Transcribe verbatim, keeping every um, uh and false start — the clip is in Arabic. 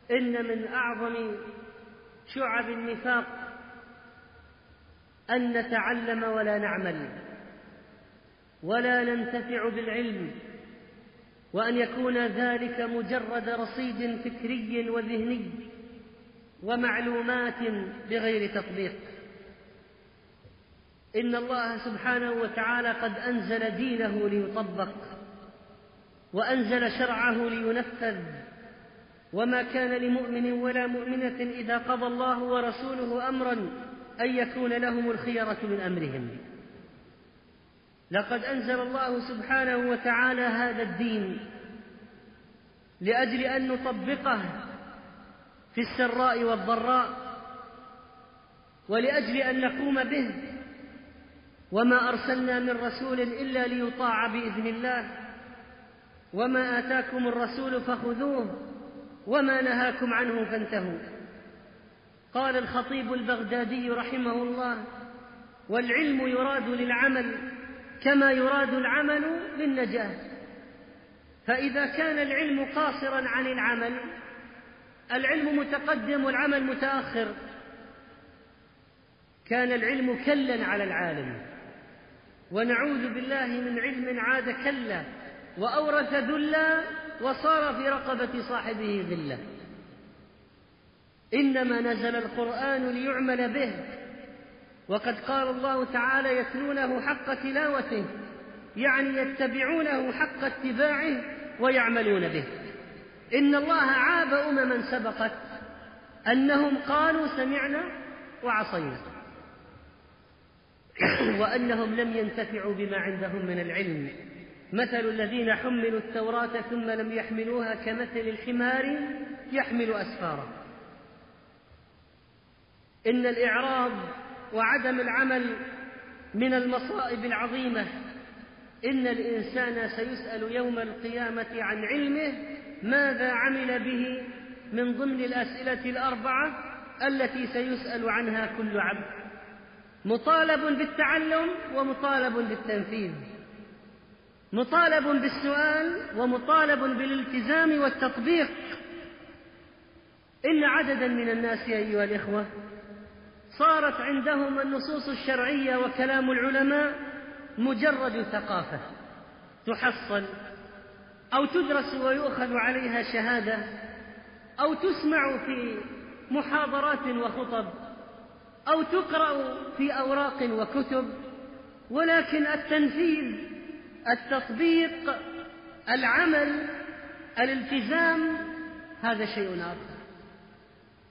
إن من أعظم شعب النفاق أن نتعلم ولا نعمل ولا ننتفع بالعلم، وأن يكون ذلك مجرد رصيد فكري وذهني ومعلومات بغير تطبيق. إن الله سبحانه وتعالى قد أنزل دينه ليطبق، وأنزل شرعه لينفذ، وما كان لمؤمن ولا مؤمنة إذا قضى الله ورسوله أمرا أن يكون لهم الخيرة من أمرهم. لقد أنزل الله سبحانه وتعالى هذا الدين لأجل أن نطبقه في السراء والضراء، ولأجل أن نقوم به، وما أرسلنا من رسول إلا ليطاع بإذن الله، وما آتاكم الرسول فخذوه وما نهاكم عنه فانتهوا. قال الخطيب البغدادي رحمه الله: والعلم يراد للعمل كما يراد العمل للنجاة. فإذا كان العلم قاصرا عن العمل، العلم متقدم والعمل متأخر، كان العلم كلا على العالم. ونعوذ بالله من علم عاد كلا وأورث ذلا وصار في رقبة صاحبه ذلة. إنما نزل القرآن ليعمل به، وقد قال الله تعالى: يتلونه حق تلاوته، يعني يتبعونه حق اتباعه ويعملون به. إن الله عاب أمما سبقت أنهم قالوا سمعنا وعصينا، وأنهم لم ينتفعوا بما عندهم من العلم. مثل الذين حملوا التوراة ثم لم يحملوها كمثل الحمار يحمل أسفارا. إن الإعراض وعدم العمل من المصائب العظيمة. إن الإنسان سيسأل يوم القيامة عن علمه ماذا عمل به، من ضمن الأسئلة الأربعة التي سيسأل عنها كل عبد، مطالب بالتعلم ومطالب بالتنفيذ، مطالب بالسؤال ومطالب بالالتزام والتطبيق. إن عددا من الناس أيها الإخوة صارت عندهم النصوص الشرعية وكلام العلماء مجرد ثقافة تحصل أو تدرس ويؤخذ عليها شهادة أو تسمع في محاضرات وخطب أو تقرأ في أوراق وكتب، ولكن التنفيذ، التطبيق، العمل، الالتزام، هذا شيء آخر.